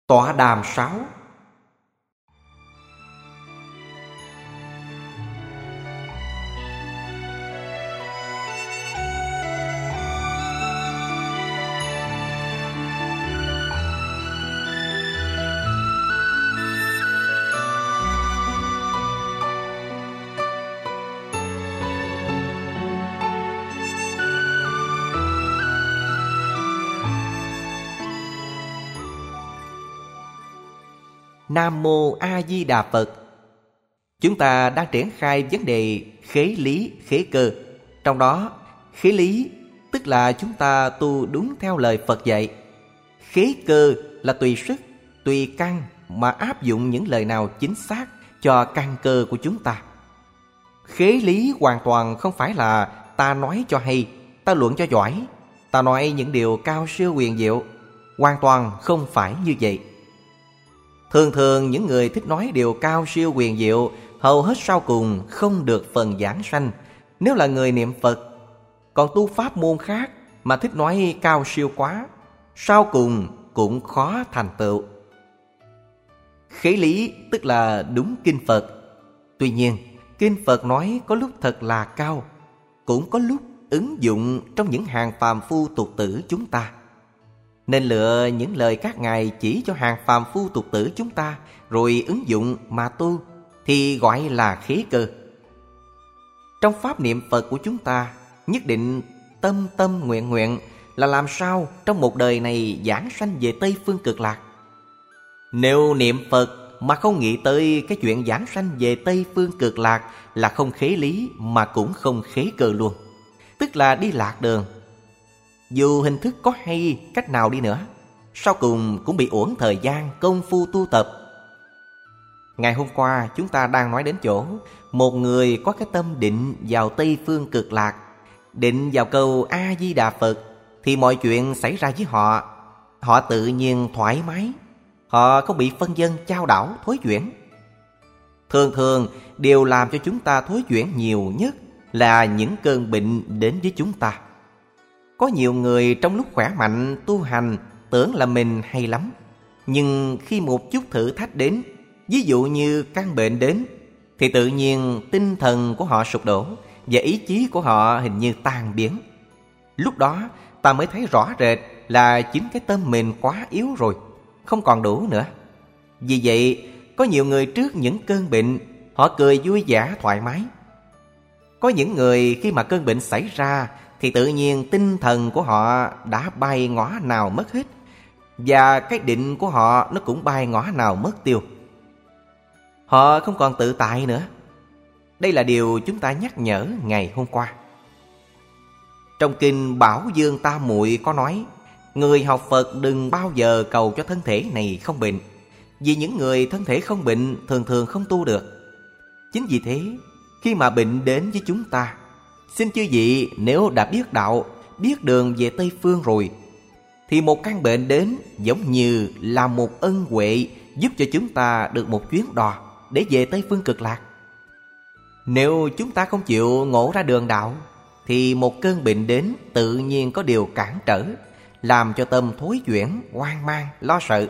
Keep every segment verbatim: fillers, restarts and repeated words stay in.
Tọa đàm sáu. Nam Mô A Di Đà Phật. Chúng ta đang triển khai vấn đề khế lý, khế cơ. Trong đó, khế lý tức là chúng ta tu đúng theo lời Phật dạy. Khế cơ là tùy sức, tùy căn mà áp dụng những lời nào chính xác cho căn cơ của chúng ta. Khế lý hoàn toàn không phải là ta nói cho hay, ta luận cho giỏi, ta nói những điều cao siêu huyền diệu. Hoàn toàn không phải như vậy. Thường thường những người thích nói điều cao siêu huyền diệu hầu hết sau cùng không được phần giảng sanh nếu là người niệm Phật. Còn tu pháp môn khác mà thích nói cao siêu quá, sau cùng cũng khó thành tựu. Khế lý tức là đúng kinh Phật. Tuy nhiên, kinh Phật nói có lúc thật là cao, cũng có lúc ứng dụng trong những hàng phàm phu tục tử chúng ta. Nên lựa những lời các ngài chỉ cho hàng phàm phu tục tử chúng ta rồi ứng dụng mà tu thì gọi là khế cơ. Trong pháp niệm Phật của chúng ta, nhất định tâm tâm nguyện nguyện là làm sao trong một đời này giảng sanh về Tây Phương Cực Lạc. Nếu niệm Phật mà không nghĩ tới cái chuyện giảng sanh về Tây Phương Cực Lạc là không khế lý mà cũng không khế cơ luôn, tức là đi lạc đường. Dù hình thức có hay cách nào đi nữa, sau cùng cũng bị uổng thời gian công phu tu tập. Ngày hôm qua chúng ta đang nói đến chỗ một người có cái tâm định vào Tây Phương Cực Lạc, định vào câu A Di Đà Phật, thì mọi chuyện xảy ra với họ, họ tự nhiên thoải mái, họ không bị phân vân chao đảo thối chuyển. Thường thường điều làm cho chúng ta thối chuyển nhiều nhất là những cơn bệnh đến với chúng ta. Có nhiều người trong lúc khỏe mạnh tu hành tưởng là mình hay lắm, nhưng khi một chút thử thách đến, ví dụ như căn bệnh đến, thì tự nhiên tinh thần của họ sụp đổ và ý chí của họ hình như tan biến. Lúc đó ta mới thấy rõ rệt là chính cái tâm mình quá yếu rồi, không còn đủ nữa. Vì vậy, có nhiều người trước những cơn bệnh, họ cười vui vẻ thoải mái. Có những người khi mà cơn bệnh xảy ra thì tự nhiên tinh thần của họ đã bay ngõ nào mất hết, và cái định của họ nó cũng bay ngõ nào mất tiêu. Họ không còn tự tại nữa. Đây là điều chúng ta nhắc nhở ngày hôm qua. Trong kinh Bảo Dương Tam Muội có nói, người học Phật đừng bao giờ cầu cho thân thể này không bệnh, vì những người thân thể không bệnh thường thường không tu được. Chính vì thế, khi mà bệnh đến với chúng ta, xin chư vị nếu đã biết đạo, biết đường về Tây Phương rồi, thì một căn bệnh đến giống như là một ân huệ giúp cho chúng ta được một chuyến đò để về Tây Phương Cực Lạc. Nếu chúng ta không chịu ngộ ra đường đạo, thì một cơn bệnh đến tự nhiên có điều cản trở, làm cho tâm thối chuyển, hoang mang, lo sợ.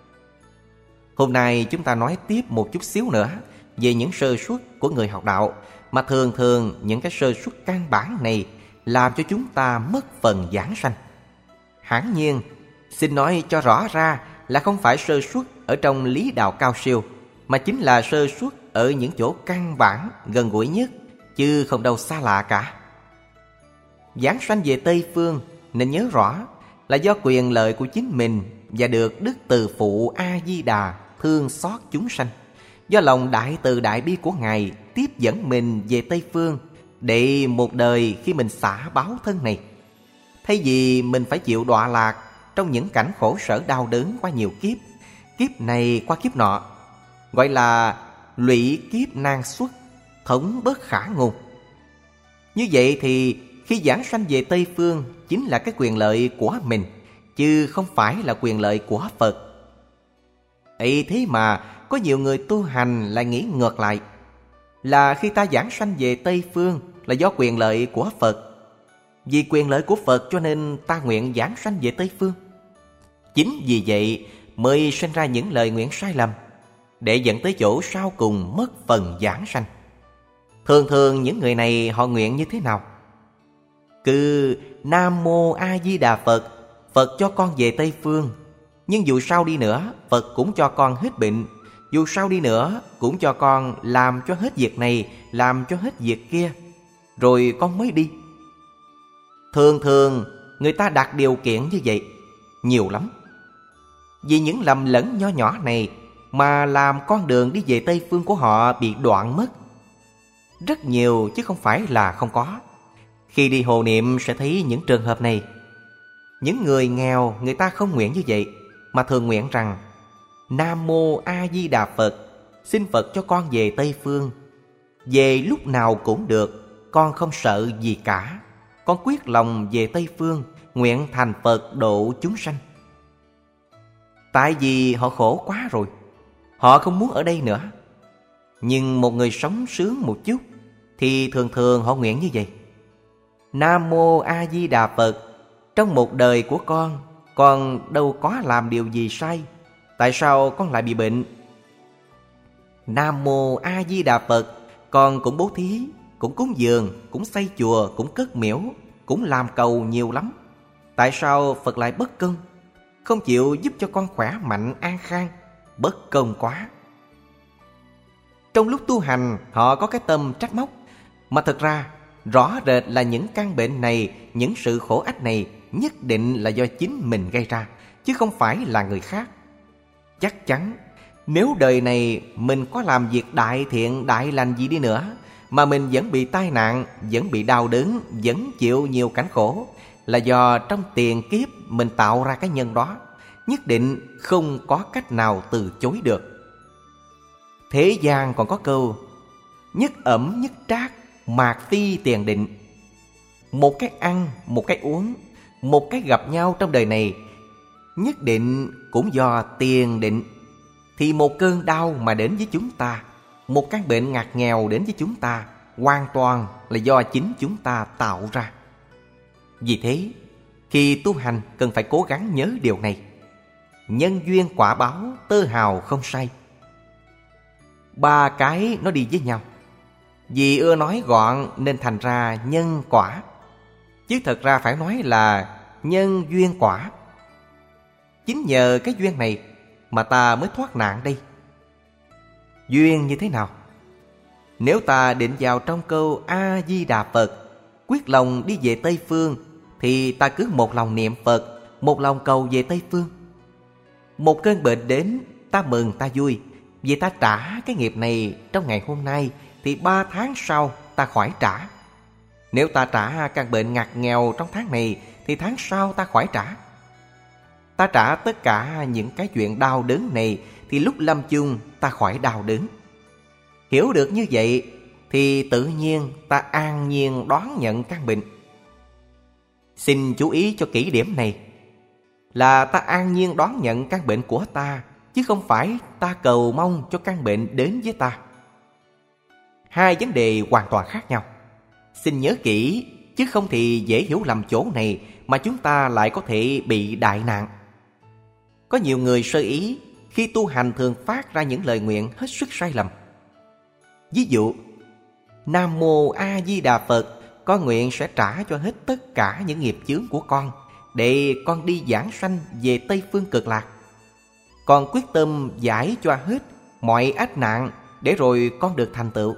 Hôm nay chúng ta nói tiếp một chút xíu nữa về những sơ suất của người học đạo, mà thường thường những cái sơ suất căn bản này làm cho chúng ta mất phần giảng sanh. Hẳn nhiên, xin nói cho rõ ra là không phải sơ suất ở trong lý đạo cao siêu, mà chính là sơ suất ở những chỗ căn bản gần gũi nhất, chứ không đâu xa lạ cả. Giảng sanh về Tây Phương nên nhớ rõ là do quyền lợi của chính mình và được Đức Từ Phụ A Di Đà thương xót chúng sanh, do lòng đại từ đại bi của Ngài tiếp dẫn mình về Tây Phương, để một đời khi mình xả báo thân này, thay vì mình phải chịu đọa lạc trong những cảnh khổ sở đau đớn qua nhiều kiếp, kiếp này qua kiếp nọ, gọi là lụy kiếp nan xuất, thống bất khả ngôn. Như vậy thì khi giảng sanh về Tây Phương chính là cái quyền lợi của mình, chứ không phải là quyền lợi của Phật. Ấy thế mà có nhiều người tu hành lại nghĩ ngược lại, là khi ta giảng sanh về Tây Phương là do quyền lợi của Phật. Vì quyền lợi của Phật cho nên ta nguyện giảng sanh về Tây Phương. Chính vì vậy mới sinh ra những lời nguyện sai lầm, để dẫn tới chỗ sau cùng mất phần giảng sanh. Thường thường những người này họ nguyện như thế nào? Cứ Nam Mô A Di Đà Phật, Phật cho con về Tây Phương. Nhưng dù sao đi nữa, Phật cũng cho con hết bệnh. Dù sao đi nữa, cũng cho con làm cho hết việc này, làm cho hết việc kia, rồi con mới đi. Thường thường người ta đặt điều kiện như vậy nhiều lắm. Vì những lầm lẫn nho nhỏ này mà làm con đường đi về Tây Phương của họ bị đoạn mất. Rất nhiều chứ không phải là không có. Khi đi hộ niệm sẽ thấy những trường hợp này. Những người nghèo người ta không nguyện như vậy, mà thường nguyện rằng Nam Mô A Di Đà Phật, xin Phật cho con về Tây Phương. Về lúc nào cũng được, con không sợ gì cả. Con quyết lòng về Tây Phương, nguyện thành Phật độ chúng sanh. Tại vì họ khổ quá rồi, họ không muốn ở đây nữa. Nhưng một người sống sướng một chút thì thường thường họ nguyện như vậy: Nam Mô A Di Đà Phật, trong một đời của con, con đâu có làm điều gì sai, tại sao con lại bị bệnh? Nam Mô A Di Đà Phật, con cũng bố thí, cũng cúng dường, cũng xây chùa, cũng cất miễu, cũng làm cầu nhiều lắm. Tại sao Phật lại bất công, không chịu giúp cho con khỏe mạnh an khang? Bất công quá. Trong lúc tu hành, họ có cái tâm trách móc, mà thật ra rõ rệt là những căn bệnh này, những sự khổ ách này nhất định là do chính mình gây ra, chứ không phải là người khác. Chắc chắn nếu đời này mình có làm việc đại thiện đại lành gì đi nữa, mà mình vẫn bị tai nạn, vẫn bị đau đớn, vẫn chịu nhiều cảnh khổ, là do trong tiền kiếp mình tạo ra cái nhân đó, nhất định không có cách nào từ chối được. Thế gian còn có câu nhất ẩm nhất trác, mạt phi tiền định. Một cái ăn, một cái uống, một cái gặp nhau trong đời này nhất định cũng do tiền định. Thì một cơn đau mà đến với chúng ta, một căn bệnh ngặt nghèo đến với chúng ta, hoàn toàn là do chính chúng ta tạo ra. Vì thế, khi tu hành cần phải cố gắng nhớ điều này. Nhân duyên quả báo, tơ hào không sai. Ba cái nó đi với nhau. Vì ưa nói gọn nên thành ra nhân quả, chứ thật ra phải nói là nhân duyên quả. Chính nhờ cái duyên này mà ta mới thoát nạn đây. Duyên như thế nào? Nếu ta định vào trong câu A-di-đà Phật, quyết lòng đi về Tây Phương, thì ta cứ một lòng niệm Phật, một lòng cầu về Tây Phương. Một cơn bệnh đến, ta mừng ta vui, vì ta trả cái nghiệp này trong ngày hôm nay, thì ba tháng sau ta khỏi trả. Nếu ta trả căn bệnh ngặt nghèo trong tháng này, thì tháng sau ta khỏi trả. Ta trả tất cả những cái chuyện đau đớn này, thì lúc lâm chung ta khỏi đau đớn. Hiểu được như vậy thì tự nhiên ta an nhiên đón nhận căn bệnh. Xin chú ý cho kỹ điểm này, là ta an nhiên đón nhận căn bệnh của ta, chứ không phải ta cầu mong cho căn bệnh đến với ta. Hai vấn đề hoàn toàn khác nhau. Xin nhớ kỹ, chứ không thì dễ hiểu lầm chỗ này mà chúng ta lại có thể bị đại nạn. Có nhiều người sơ ý khi tu hành thường phát ra những lời nguyện hết sức sai lầm. Ví dụ, Nam Mô A Di Đà Phật, con nguyện sẽ trả cho hết tất cả những nghiệp chướng của con, để con đi giảng sanh về Tây Phương Cực Lạc. Con quyết tâm giải cho hết mọi ách nạn, để rồi con được thành tựu.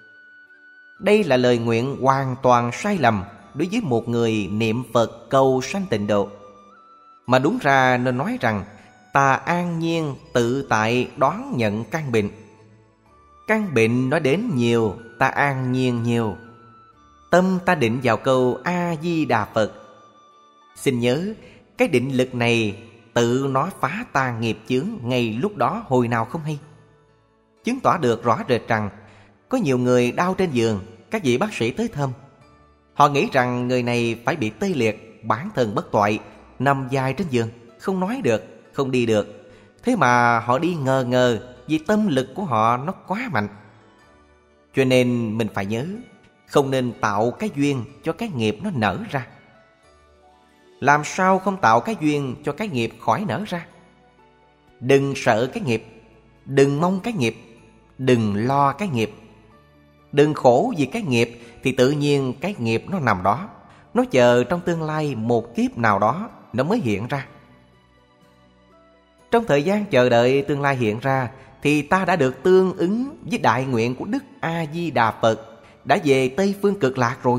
Đây là lời nguyện hoàn toàn sai lầm đối với một người niệm Phật cầu sanh tịnh độ. Mà đúng ra nên nói rằng ta an nhiên tự tại đón nhận căn bệnh. Căn bệnh nó đến nhiều, ta an nhiên nhiều. Tâm ta định vào câu A-di-đà Phật. Xin nhớ, cái định lực này tự nó phá tan nghiệp chướng ngay lúc đó hồi nào không hay. Chứng tỏ được rõ rệt rằng có nhiều người đau trên giường, các vị bác sĩ tới thăm. Họ nghĩ rằng người này phải bị tê liệt, bản thân bất toại, nằm dài trên giường, không nói được, không đi được. Thế mà họ đi ngờ ngờ, vì tâm lực của họ nó quá mạnh. Cho nên mình phải nhớ, không nên tạo cái duyên cho cái nghiệp nó nở ra. Làm sao không tạo cái duyên cho cái nghiệp khỏi nở ra? Đừng sợ cái nghiệp, đừng mong cái nghiệp, đừng lo cái nghiệp, đừng khổ vì cái nghiệp, thì tự nhiên cái nghiệp nó nằm đó. Nó chờ trong tương lai một kiếp nào đó nó mới hiện ra. Trong thời gian chờ đợi tương lai hiện ra, thì ta đã được tương ứng với đại nguyện của Đức A-di-đà Phật, đã về Tây Phương Cực Lạc rồi.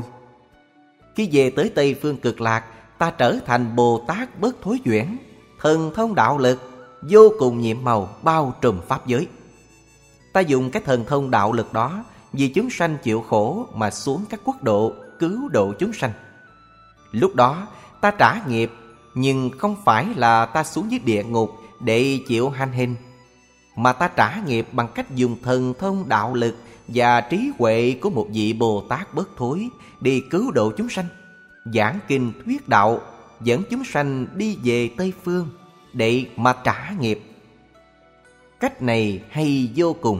Khi về tới Tây Phương Cực Lạc, ta trở thành Bồ Tát Bất Thối Chuyển, thần thông đạo lực vô cùng nhiệm màu, bao trùm pháp giới. Ta dùng cái thần thông đạo lực đó vì chúng sanh chịu khổ mà xuống các quốc độ cứu độ chúng sanh. Lúc đó ta trả nghiệp, nhưng không phải là ta xuống dưới địa ngục để chịu hành hình, mà ta trả nghiệp bằng cách dùng thần thông đạo lực và trí huệ của một vị Bồ Tát Bất Thối đi cứu độ chúng sanh, giảng kinh thuyết đạo, dẫn chúng sanh đi về Tây Phương để mà trả nghiệp. Cách này hay vô cùng.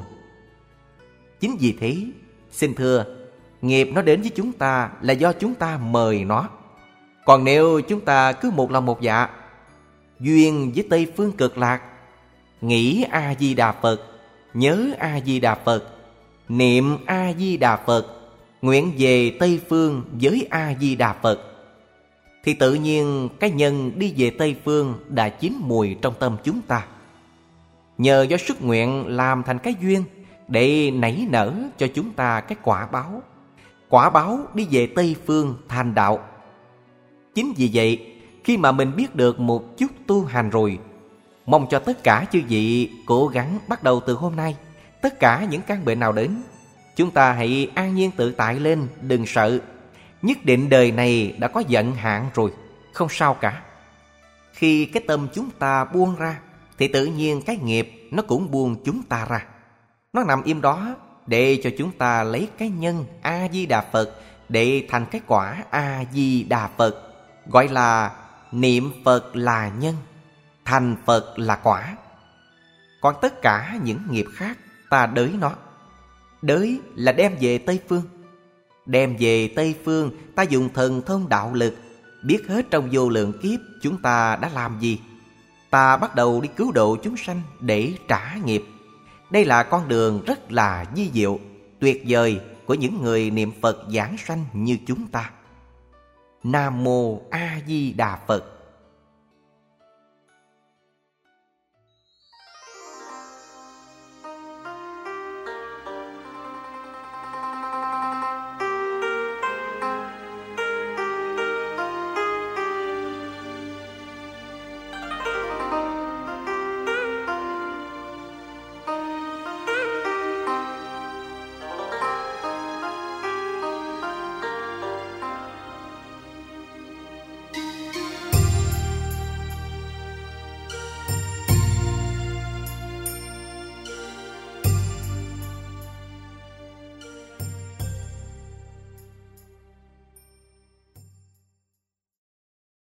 Chính vì thế, xin thưa, nghiệp nó đến với chúng ta là do chúng ta mời nó. Còn nếu chúng ta cứ một lòng một dạ, duyên với Tây Phương Cực Lạc, nghĩ A-di-đà Phật, nhớ A-di-đà Phật, niệm A-di-đà Phật, nguyện về Tây Phương với A-di-đà Phật, thì tự nhiên cái nhân đi về Tây Phương đã chín mùi trong tâm chúng ta. Nhờ do sức nguyện làm thành cái duyên để nảy nở cho chúng ta cái quả báo. Quả báo đi về Tây Phương thành đạo. Chính vì vậy, khi mà mình biết được một chút tu hành rồi, mong cho tất cả chư vị cố gắng bắt đầu từ hôm nay. Tất cả những căn bệnh nào đến, chúng ta hãy an nhiên tự tại lên, đừng sợ. Nhất định đời này đã có vận hạn rồi, không sao cả. Khi cái tâm chúng ta buông ra, thì tự nhiên cái nghiệp nó cũng buông chúng ta ra. Nó nằm im đó để cho chúng ta lấy cái nhân A-di-đà Phật để thành cái quả A-di-đà Phật. Gọi là niệm Phật là nhân, thành Phật là quả. Còn tất cả những nghiệp khác ta đới nó. Đới là đem về Tây Phương. Đem về Tây Phương, ta dùng thần thông đạo lực, biết hết trong vô lượng kiếp chúng ta đã làm gì. Ta bắt đầu đi cứu độ chúng sanh để trả nghiệp. Đây là con đường rất là vi diệu, tuyệt vời của những người niệm Phật giảng sanh như chúng ta. Nam Mô A Di Đà Phật.